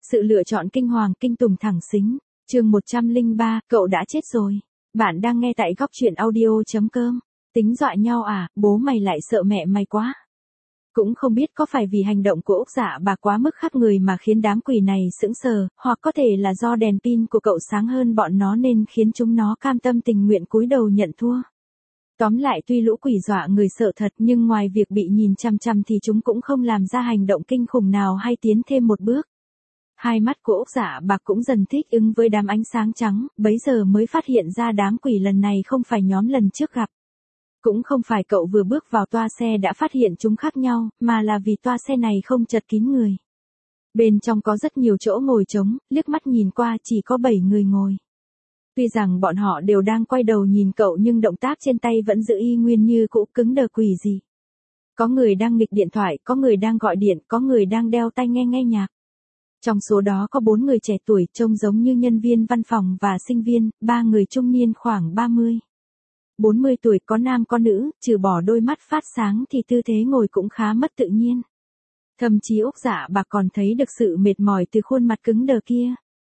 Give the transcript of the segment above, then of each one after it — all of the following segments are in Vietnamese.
Sự lựa chọn kinh hoàng kinh tủng thẳng xính. Chương 103, cậu đã chết rồi. Bạn đang nghe tại góc truyện audio.com. Tính dọa nhau à, bố mày lại sợ mẹ mày quá. Cũng không biết có phải vì hành động của Úc Dạ Bạc quá mức khác người mà khiến đám quỷ này sững sờ, hoặc có thể là do đèn pin của cậu sáng hơn bọn nó nên khiến chúng nó cam tâm tình nguyện cúi đầu nhận thua. Tóm lại tuy lũ quỷ dọa người sợ thật nhưng ngoài việc bị nhìn chằm chằm thì chúng cũng không làm ra hành động kinh khủng nào hay tiến thêm một bước. Hai mắt của Úc Dạ Bạc cũng dần thích ứng với đám ánh sáng trắng, bấy giờ mới phát hiện ra đám quỷ lần này không phải nhóm lần trước gặp. Cũng không phải cậu vừa bước vào toa xe đã phát hiện chúng khác nhau, mà là vì toa xe này không chật kín người. Bên trong có rất nhiều chỗ ngồi trống, liếc mắt nhìn qua chỉ có 7 người ngồi. Tuy rằng bọn họ đều đang quay đầu nhìn cậu nhưng động tác trên tay vẫn giữ y nguyên như cũ, cứng đờ quỷ gì. Có người đang nghịch điện thoại, có người đang gọi điện, có người đang đeo tai nghe nhạc. Trong số đó có 4 người trẻ tuổi trông giống như nhân viên văn phòng và sinh viên, 3 người trung niên khoảng 30 tuổi, có nam có nữ, trừ bỏ đôi mắt phát sáng thì tư thế ngồi cũng khá mất tự nhiên. Thậm chí Úc Dạ Bạc còn thấy được sự mệt mỏi từ khuôn mặt cứng đờ kia.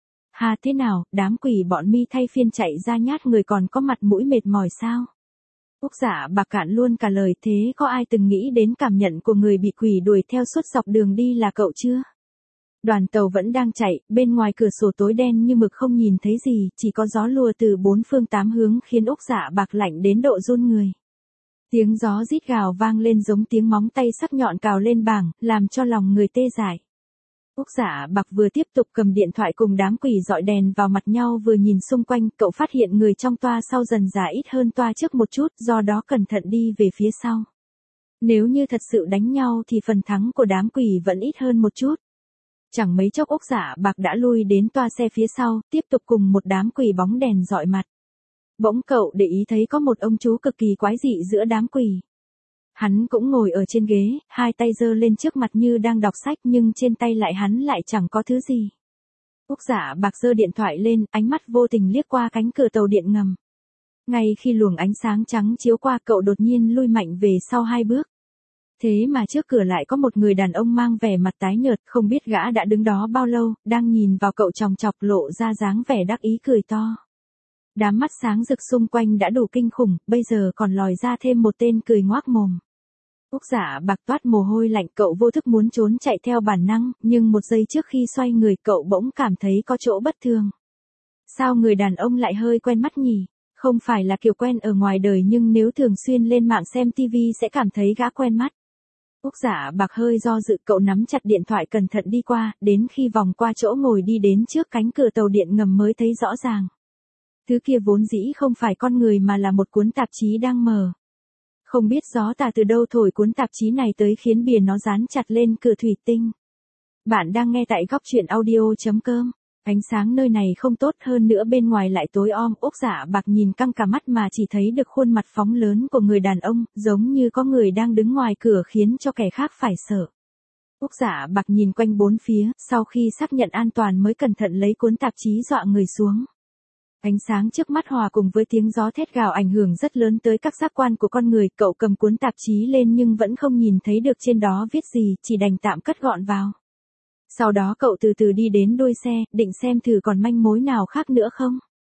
Hà thế nào, đám quỷ bọn mi thay phiên chạy ra nhát người còn có mặt mũi mệt mỏi sao? Úc Dạ Bạc cạn luôn cả lời. Thế có ai từng nghĩ đến cảm nhận của người bị quỷ đuổi theo suốt dọc đường đi là cậu chưa? Đoàn tàu vẫn đang chạy, bên ngoài cửa sổ tối đen như mực không nhìn thấy gì, chỉ có gió lùa từ 4 phương 8 hướng khiến Úc Dạ Bạc lạnh đến độ run người. Tiếng gió rít gào vang lên giống tiếng móng tay sắc nhọn cào lên bảng, làm cho lòng người tê dại. Úc Dạ Bạc vừa tiếp tục cầm điện thoại cùng đám quỷ dọi đèn vào mặt nhau vừa nhìn xung quanh, cậu phát hiện người trong toa sau dần dà ít hơn toa trước một chút, do đó cẩn thận đi về phía sau. Nếu như thật sự đánh nhau thì phần thắng của đám quỷ vẫn ít hơn một chút. Chẳng mấy chốc Úc Dạ Bạc đã lui đến toa xe phía sau, tiếp tục cùng một đám quỷ bóng đèn dọi mặt. Bỗng cậu để ý thấy có một ông chú cực kỳ quái dị giữa đám quỷ. Hắn cũng ngồi ở trên ghế, hai tay giơ lên trước mặt như đang đọc sách nhưng trên tay hắn lại chẳng có thứ gì. Úc Dạ Bạc giơ điện thoại lên, ánh mắt vô tình liếc qua cánh cửa tàu điện ngầm. Ngay khi luồng ánh sáng trắng chiếu qua cậu đột nhiên lui mạnh về sau 2 bước. Thế mà trước cửa lại có một người đàn ông mang vẻ mặt tái nhợt, không biết gã đã đứng đó bao lâu, đang nhìn vào cậu chòng chọc lộ ra dáng vẻ đắc ý cười to. Đám mắt sáng rực xung quanh đã đủ kinh khủng, bây giờ còn lòi ra thêm một tên cười ngoác mồm. Úc Dạ Bạc toát mồ hôi lạnh, cậu vô thức muốn trốn chạy theo bản năng, nhưng một giây trước khi xoay người cậu bỗng cảm thấy có chỗ bất thường. Sao người đàn ông lại hơi quen mắt nhỉ? Không phải là kiểu quen ở ngoài đời nhưng nếu thường xuyên lên mạng xem TV sẽ cảm thấy gã quen mắt. Úc Dạ Bạc hơi do dự, cậu nắm chặt điện thoại cẩn thận đi qua, đến khi vòng qua chỗ ngồi đi đến trước cánh cửa tàu điện ngầm mới thấy rõ ràng. Thứ kia vốn dĩ không phải con người mà là một cuốn tạp chí đang mở. Không biết gió tà từ đâu thổi cuốn tạp chí này tới khiến bìa nó dán chặt lên cửa thủy tinh. Bạn đang nghe tại góc truyện audio.com. Ánh sáng nơi này không tốt, hơn nữa bên ngoài lại tối om. Úc Dạ Bạc nhìn căng cả mắt mà chỉ thấy được khuôn mặt phóng lớn của người đàn ông, giống như có người đang đứng ngoài cửa khiến cho kẻ khác phải sợ. Úc Dạ Bạc nhìn quanh bốn phía, sau khi xác nhận an toàn mới cẩn thận lấy cuốn tạp chí dọa người xuống. Ánh sáng trước mắt hòa cùng với tiếng gió thét gào ảnh hưởng rất lớn tới các giác quan của con người, cậu cầm cuốn tạp chí lên nhưng vẫn không nhìn thấy được trên đó viết gì, chỉ đành tạm cất gọn vào. Sau đó cậu từ từ đi đến đuôi xe, định xem thử còn manh mối nào khác nữa không.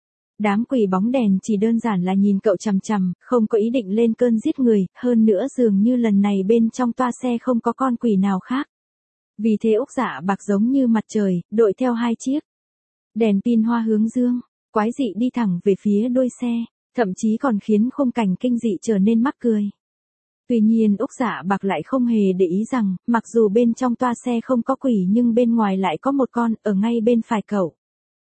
Đám quỷ bóng đèn chỉ đơn giản là nhìn cậu chằm chằm, không có ý định lên cơn giết người, hơn nữa dường như lần này bên trong toa xe không có con quỷ nào khác. Vì thế Úc Dạ Bạc giống như mặt trời, đội theo 2 chiếc đèn pin hoa hướng dương, quái dị đi thẳng về phía đuôi xe, thậm chí còn khiến khung cảnh kinh dị trở nên mắc cười. Tuy nhiên Úc Dạ Bạc lại không hề để ý rằng, mặc dù bên trong toa xe không có quỷ nhưng bên ngoài lại có một con, ở ngay bên phải cậu.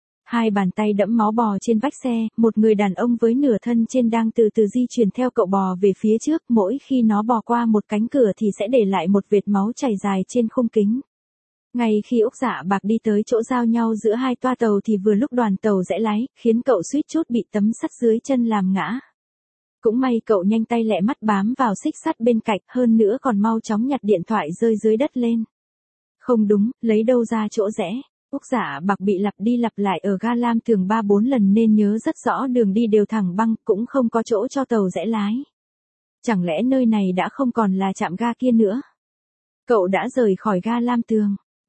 2 bàn tay đẫm máu bò trên vách xe, một người đàn ông với nửa thân trên đang từ từ di chuyển theo cậu bò về phía trước, mỗi khi nó bò qua một cánh cửa thì sẽ để lại một vệt máu chảy dài trên khung kính. Ngay khi Úc Dạ Bạc đi tới chỗ giao nhau giữa 2 toa tàu thì vừa lúc đoàn tàu rẽ lái, khiến cậu suýt chút bị tấm sắt dưới chân làm ngã. Cũng may cậu nhanh tay lẹ mắt bám vào xích sắt bên cạnh, hơn nữa còn mau chóng nhặt điện thoại rơi dưới đất lên. Không đúng, lấy đâu ra chỗ rẽ. Úc Dạ Bạc bị lặp đi lặp lại ở ga Lam Tường 3-4 lần nên nhớ rất rõ đường đi đều thẳng băng, cũng không có chỗ cho tàu rẽ lái. Chẳng lẽ nơi này đã không còn là trạm ga kia nữa? Cậu đã rời khỏi ga Lam Tường.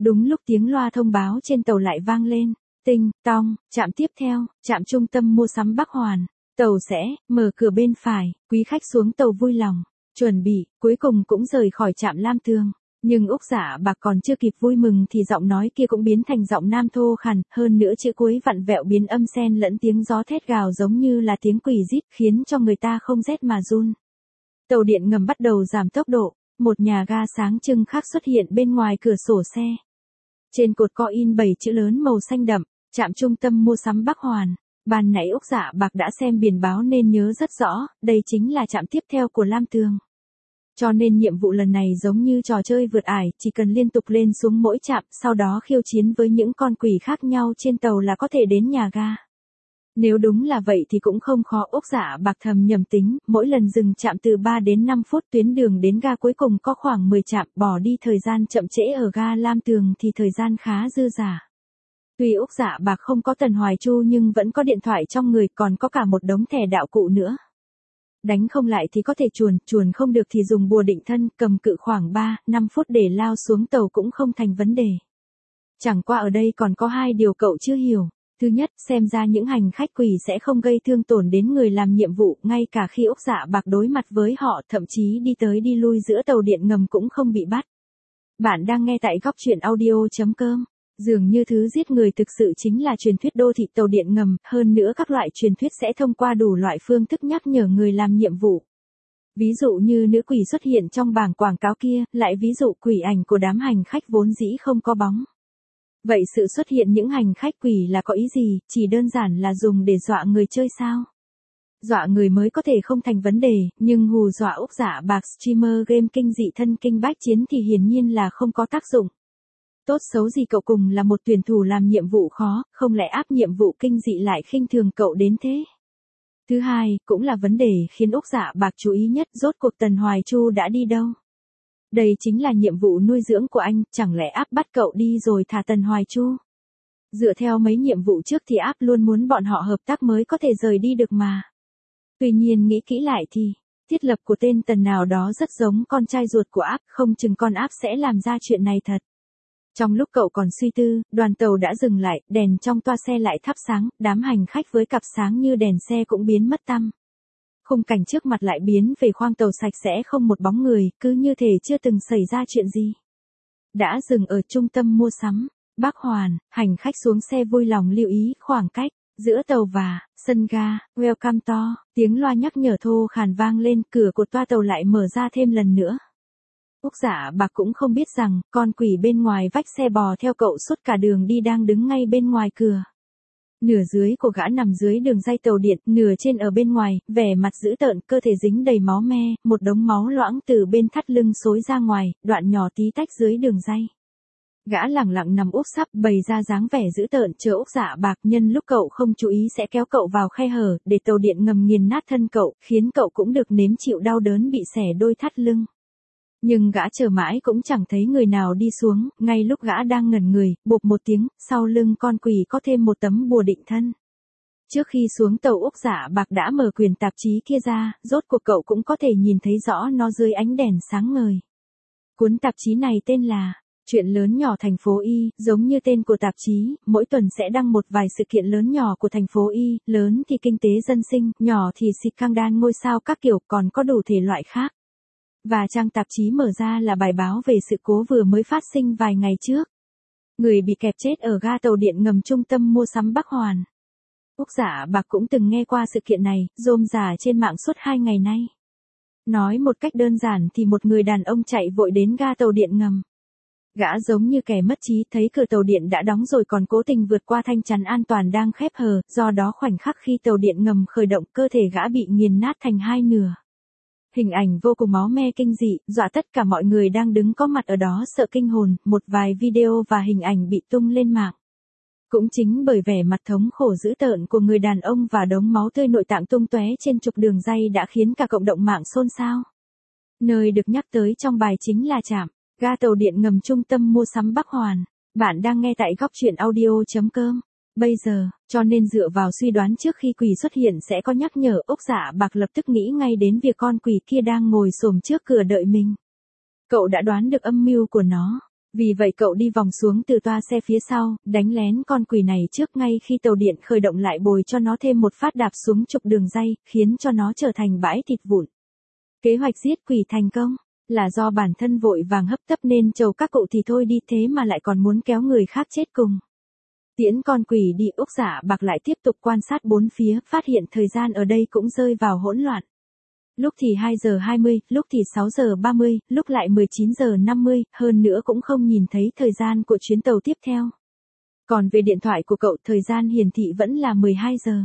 Đúng lúc tiếng loa thông báo trên tàu lại vang lên. Tinh, tong, trạm tiếp theo, trạm trung tâm mua sắm Bắc Hoàn. Tàu sẽ mở cửa bên phải, quý khách xuống tàu vui lòng. Chuẩn bị, cuối cùng cũng rời khỏi trạm Lam Tường. Nhưng Úc Dạ Bạc còn chưa kịp vui mừng thì giọng nói kia cũng biến thành giọng nam thô khàn, hơn nữa chữ cuối vặn vẹo biến âm xen lẫn tiếng gió thét gào giống như là tiếng quỷ rít khiến cho người ta không rét mà run. Tàu điện ngầm bắt đầu giảm tốc độ, một nhà ga sáng trưng khác xuất hiện bên ngoài cửa sổ xe. Trên cột có in 7 chữ lớn màu xanh đậm, trạm trung tâm mua sắm Bắc Hoàn. Ban nãy Úc Dạ Bạc đã xem biển báo nên nhớ rất rõ, đây chính là trạm tiếp theo của Lam Tường. Cho nên nhiệm vụ lần này giống như trò chơi vượt ải, chỉ cần liên tục lên xuống mỗi trạm, sau đó khiêu chiến với những con quỷ khác nhau trên tàu là có thể đến nhà ga. Nếu đúng là vậy thì cũng không khó. Úc Dạ Bạc thầm nhầm tính, mỗi lần dừng trạm từ 3 đến 5 phút, tuyến đường đến ga cuối cùng có khoảng 10 trạm, bỏ đi thời gian chậm trễ ở ga Lam Tường thì thời gian khá dư dả. Tuy Úc Dạ Bạc không có Tần Hoài Chu nhưng vẫn có điện thoại trong người, còn có cả một đống thẻ đạo cụ nữa. Đánh không lại thì có thể chuồn không được thì dùng bùa định thân, cầm cự khoảng 3-5 phút để lao xuống tàu cũng không thành vấn đề. Chẳng qua ở đây còn có 2 điều cậu chưa hiểu. Thứ nhất, xem ra những hành khách quỷ sẽ không gây thương tổn đến người làm nhiệm vụ, ngay cả khi Úc Dạ Bạc đối mặt với họ, thậm chí đi tới đi lui giữa tàu điện ngầm cũng không bị bắt. Bạn đang nghe tại góc truyện audio.com. Dường như thứ giết người thực sự chính là truyền thuyết đô thị tàu điện ngầm, hơn nữa các loại truyền thuyết sẽ thông qua đủ loại phương thức nhắc nhở người làm nhiệm vụ. Ví dụ như nữ quỷ xuất hiện trong bảng quảng cáo kia, lại ví dụ quỷ ảnh của đám hành khách vốn dĩ không có bóng. Vậy sự xuất hiện những hành khách quỷ là có ý gì, chỉ đơn giản là dùng để dọa người chơi sao? Dọa người mới có thể không thành vấn đề, nhưng hù dọa Úc Dạ Bạc streamer game kinh dị thân kinh bách chiến thì hiển nhiên là không có tác dụng. Tốt xấu gì cậu cùng là một tuyển thủ làm nhiệm vụ khó, không lẽ áp nhiệm vụ kinh dị lại khinh thường cậu đến thế? Thứ hai, cũng là vấn đề khiến Úc Dạ Bạc chú ý nhất, rốt cuộc Tần Hoài Chu đã đi đâu? Đây chính là nhiệm vụ nuôi dưỡng của anh, chẳng lẽ áp bắt cậu đi rồi thả Tần Hoài Chu? Dựa theo mấy nhiệm vụ trước thì áp luôn muốn bọn họ hợp tác mới có thể rời đi được mà. Tuy nhiên nghĩ kỹ lại thì, thiết lập của tên Tần nào đó rất giống con trai ruột của áp, không chừng con áp sẽ làm ra chuyện này thật. Trong lúc cậu còn suy tư, đoàn tàu đã dừng lại, đèn trong toa xe lại thắp sáng, đám hành khách với cặp sáng như đèn xe cũng biến mất tăm. Khung cảnh trước mặt lại biến về khoang tàu sạch sẽ không một bóng người, cứ như thể chưa từng xảy ra chuyện gì. Đã dừng ở trung tâm mua sắm Bắc Hoàn, hành khách xuống xe vui lòng lưu ý khoảng cách giữa tàu và sân ga. Welcome to, tiếng loa nhắc nhở thô khàn vang lên, cửa của toa tàu lại mở ra thêm lần nữa. Úc Dạ Bạc cũng không biết rằng, con quỷ bên ngoài vách xe bò theo cậu suốt cả đường đi đang đứng ngay bên ngoài cửa. Nửa dưới của gã nằm dưới đường ray tàu điện, nửa trên ở bên ngoài, vẻ mặt dữ tợn, cơ thể dính đầy máu me, một đống máu loãng từ bên thắt lưng xối ra ngoài, đoạn nhỏ tí tách dưới đường ray. Gã lẳng lặng nằm úp sấp, bày ra dáng vẻ dữ tợn chờ Úc Dạ Bạc nhân lúc cậu không chú ý sẽ kéo cậu vào khe hở, để tàu điện ngầm nghiền nát thân cậu, khiến cậu cũng được nếm chịu đau đớn bị xẻ đôi thắt lưng. Nhưng gã chờ mãi cũng chẳng thấy người nào đi xuống, ngay lúc gã đang ngẩn người, bộp một tiếng, sau lưng con quỷ có thêm một tấm bùa định thân. Trước khi xuống tàu Úc Dạ Bạc đã mở quyển tạp chí kia ra, rốt cuộc cậu cũng có thể nhìn thấy rõ nó dưới ánh đèn sáng ngời. Cuốn tạp chí này tên là Chuyện lớn nhỏ thành phố Y, giống như tên của tạp chí, mỗi tuần sẽ đăng một vài sự kiện lớn nhỏ của thành phố Y, lớn thì kinh tế dân sinh, nhỏ thì scandal ngôi sao các kiểu, còn có đủ thể loại khác. Và trang tạp chí mở ra là bài báo về sự cố vừa mới phát sinh vài ngày trước. Người bị kẹp chết ở ga tàu điện ngầm trung tâm mua sắm Bắc Hoàn. Úc Dạ Bạc cũng từng nghe qua sự kiện này, rôm rả trên mạng suốt 2 ngày nay. Nói một cách đơn giản thì một người đàn ông chạy vội đến ga tàu điện ngầm. Gã giống như kẻ mất trí, thấy cửa tàu điện đã đóng rồi còn cố tình vượt qua thanh chắn an toàn đang khép hờ, do đó khoảnh khắc khi tàu điện ngầm khởi động, cơ thể gã bị nghiền nát thành hai nửa. Hình ảnh vô cùng máu me kinh dị, dọa tất cả mọi người đang đứng có mặt ở đó sợ kinh hồn, một vài video và hình ảnh bị tung lên mạng. Cũng chính bởi vẻ mặt thống khổ dữ tợn của người đàn ông và đống máu tươi nội tạng tung tóe trên trục đường ray đã khiến cả cộng đồng mạng xôn xao. Nơi được nhắc tới trong bài chính là trạm ga tàu điện ngầm trung tâm mua sắm Bắc Hoàn. Bạn đang nghe tại góc truyện audio.com. Bây giờ, cho nên dựa vào suy đoán trước khi quỷ xuất hiện sẽ có nhắc nhở, Úc Dạ Bạc lập tức nghĩ ngay đến việc con quỷ kia đang ngồi xổm trước cửa đợi mình. Cậu đã đoán được âm mưu của nó. Vì vậy cậu đi vòng xuống từ toa xe phía sau, đánh lén con quỷ này trước ngay khi tàu điện khởi động lại bồi cho nó thêm một phát đạp xuống trục đường ray, khiến cho nó trở thành bãi thịt vụn. Kế hoạch giết quỷ thành công, là do bản thân vội vàng hấp tấp nên chầu các cụ thì thôi đi thế mà lại còn muốn kéo người khác chết cùng. Tiễn con quỷ đi, Úc Dạ Bạc lại tiếp tục quan sát bốn phía, phát hiện thời gian ở đây cũng rơi vào hỗn loạn. Lúc thì 2 giờ 20, lúc thì 6 giờ 30, lúc lại 19 giờ 50, hơn nữa cũng không nhìn thấy thời gian của chuyến tàu tiếp theo. Còn về điện thoại của cậu, thời gian hiển thị vẫn là 12 giờ.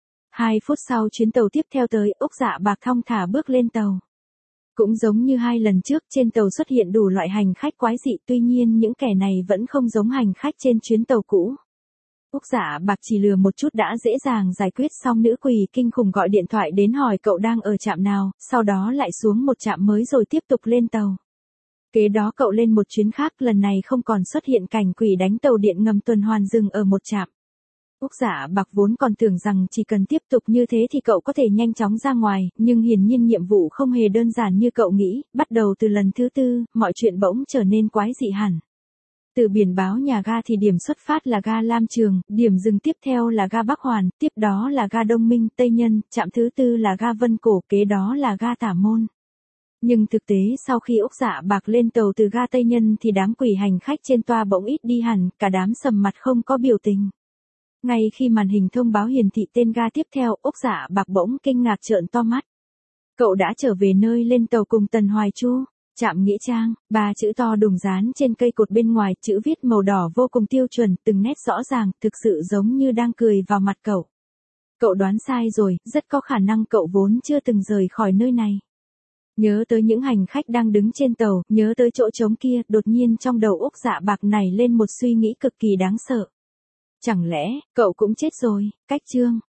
2 phút sau chuyến tàu tiếp theo tới, Úc Dạ Bạc thong thả bước lên tàu. Cũng giống như 2 lần trước, trên tàu xuất hiện đủ loại hành khách quái dị, tuy nhiên những kẻ này vẫn không giống hành khách trên chuyến tàu cũ. Úc Dạ Bạc chỉ lừa một chút đã dễ dàng giải quyết xong, nữ quỷ kinh khủng gọi điện thoại đến hỏi cậu đang ở trạm nào, sau đó lại xuống một trạm mới rồi tiếp tục lên tàu. Kế đó cậu lên một chuyến khác, lần này không còn xuất hiện cảnh quỷ đánh tàu điện ngầm tuần hoàn dừng ở một trạm. Úc Dạ Bạc vốn còn tưởng rằng chỉ cần tiếp tục như thế thì cậu có thể nhanh chóng ra ngoài, nhưng hiển nhiên nhiệm vụ không hề đơn giản như cậu nghĩ, bắt đầu từ lần thứ 4, mọi chuyện bỗng trở nên quái dị hẳn. Từ biển báo nhà ga thì điểm xuất phát là ga Lam Trường, điểm dừng tiếp theo là ga Bắc Hoàn, tiếp đó là ga Đông Minh, Tây Nhân, trạm thứ 4 là ga Vân Cổ, kế đó là ga Tả Môn. Nhưng thực tế sau khi Úc Dạ Bạc lên tàu từ ga Tây Nhân thì đám quỷ hành khách trên toa bỗng ít đi hẳn, cả đám sầm mặt không có biểu tình. Ngay khi màn hình thông báo hiển thị tên ga tiếp theo, Úc Dạ Bạc bỗng kinh ngạc trợn to mắt. Cậu đã trở về nơi lên tàu cùng Tần Hoài Chu. Trạm Nghĩa Trang, 3 chữ to đùng dán trên cây cột bên ngoài, chữ viết màu đỏ vô cùng tiêu chuẩn, từng nét rõ ràng, thực sự giống như đang cười vào mặt cậu. Cậu đoán sai rồi, rất có khả năng cậu vốn chưa từng rời khỏi nơi này. Nhớ tới những hành khách đang đứng trên tàu, nhớ tới chỗ trống kia, đột nhiên trong đầu Úc Dạ Bạc nảy lên một suy nghĩ cực kỳ đáng sợ. Chẳng lẽ, cậu cũng chết rồi? Cách chương